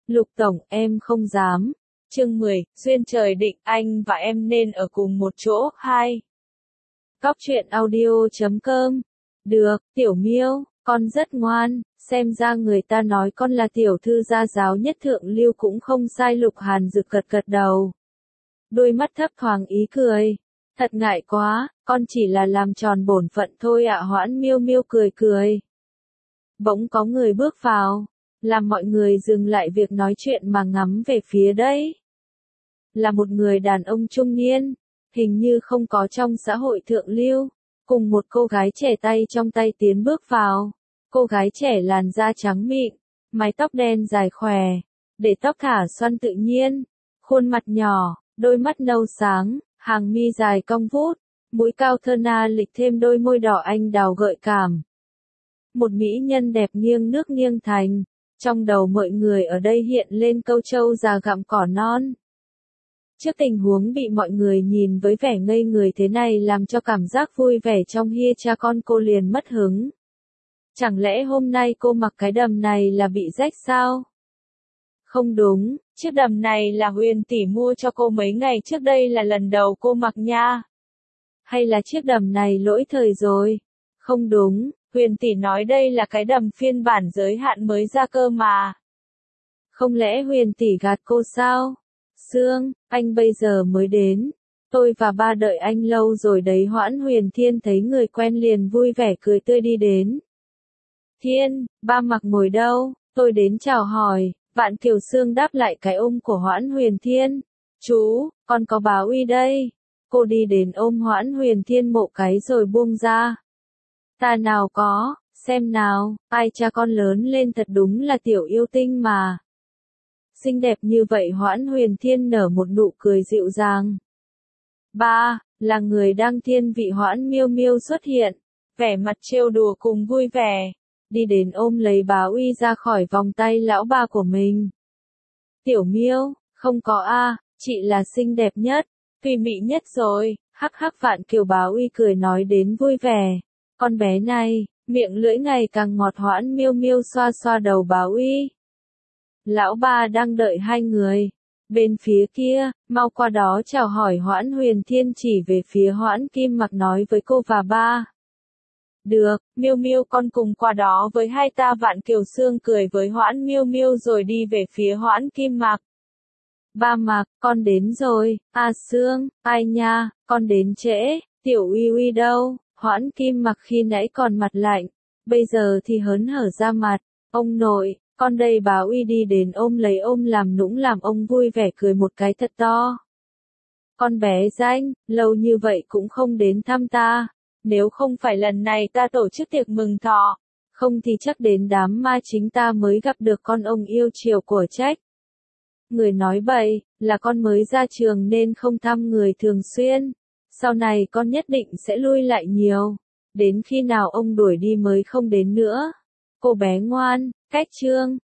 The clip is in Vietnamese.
Lục Tổng, em không dám. Chương 10, duyên trời định anh và em nên ở cùng một chỗ. 2. Cóc truyện audio.com. Được, Tiểu Miêu, con rất ngoan, xem ra người ta nói con là tiểu thư gia giáo nhất thượng lưu cũng không sai. Lục Hàn Dực gật gật đầu. Đôi mắt thấp thoáng ý cười. Thật ngại quá, con chỉ là làm tròn bổn phận thôi ạ. Hoãn Miêu Miêu cười cười. Bỗng có người bước vào, làm mọi người dừng lại việc nói chuyện mà ngắm về phía đấy. Là một người đàn ông trung niên, hình như không có trong xã hội thượng lưu, cùng một cô gái trẻ tay trong tay tiến bước vào. Cô gái trẻ làn da trắng mịn, mái tóc đen dài khòe, để tóc thả xoăn tự nhiên, khuôn mặt nhỏ, đôi mắt nâu sáng, hàng mi dài cong vút, mũi cao thơ na lịch thêm đôi môi đỏ anh đào gợi cảm. Một mỹ nhân đẹp nghiêng nước nghiêng thành, trong đầu mọi người ở đây hiện lên câu trâu già gặm cỏ non. Trước tình huống bị mọi người nhìn với vẻ ngây người thế này làm cho cảm giác vui vẻ trong hia cha con cô liền mất hứng. Chẳng lẽ hôm nay cô mặc cái đầm này là bị rách sao? Không đúng, chiếc đầm này là Huyền tỷ mua cho cô mấy ngày trước đây, là lần đầu cô mặc nha. Hay là chiếc đầm này lỗi thời rồi? Không đúng, Huyền tỷ nói đây là cái đầm phiên bản giới hạn mới ra cơ mà. Không lẽ Huyền tỷ gạt cô sao? Sương, anh bây giờ mới đến. Tôi và ba đợi anh lâu rồi đấy. Hoãn Huyền Thiên thấy người quen liền vui vẻ cười tươi đi đến. Thiên, ba mặc ngồi đâu? Tôi đến chào hỏi. Vạn Kiều Sương đáp lại cái ôm của Hoãn Huyền Thiên. Chú, con có báo uy đây. Cô đi đến ôm Hoãn Huyền Thiên một cái rồi buông ra. Ta nào có, xem nào, ai cha con lớn lên thật đúng là tiểu yêu tinh mà. Xinh đẹp như vậy. Hoãn Huyền Thiên nở một nụ cười dịu dàng. Ba, là người đang thiên vị. Hoãn Miêu Miêu xuất hiện, vẻ mặt trêu đùa cùng vui vẻ, đi đến ôm lấy bá uy ra khỏi vòng tay lão ba của mình. Tiểu Miêu, không có a, chị là xinh đẹp nhất, tùy mị nhất rồi. Hắc hắc. Vạn Kiều bá uy cười nói đến vui vẻ. Con bé này, miệng lưỡi ngày càng ngọt. Hoãn Miêu Miêu xoa xoa đầu bá uy. Lão ba đang đợi hai người. Bên phía kia, mau qua đó chào hỏi. Hoãn Huyền Thiên chỉ về phía Hoãn Kim Mặc nói với cô và ba. Được, Miêu Miêu con cùng qua đó với hai ta. Vạn Kiều Sương cười với Hoãn Miêu Miêu rồi đi về phía Hoãn Kim Mặc. Ba Mặc, con đến rồi. À Sương, ai nha, con đến trễ. Tiểu Uy Uy đâu? Hoãn Kim Mặc khi nãy còn mặt lạnh, bây giờ thì hớn hở ra mặt. Ông nội, con đây. Bá Uy đi đến ôm lấy ôm làm nũng làm ông vui vẻ cười một cái thật to. Con bé danh, lâu như vậy cũng không đến thăm ta. Nếu không phải lần này ta tổ chức tiệc mừng thọ, không thì chắc đến đám ma chính ta mới gặp được con. Ông yêu chiều của trách. Người nói bậy, là con mới ra trường nên không thăm người thường xuyên. Sau này con nhất định sẽ lui lại nhiều. Đến khi nào ông đuổi đi mới không đến nữa. Cô bé ngoan, cách chương.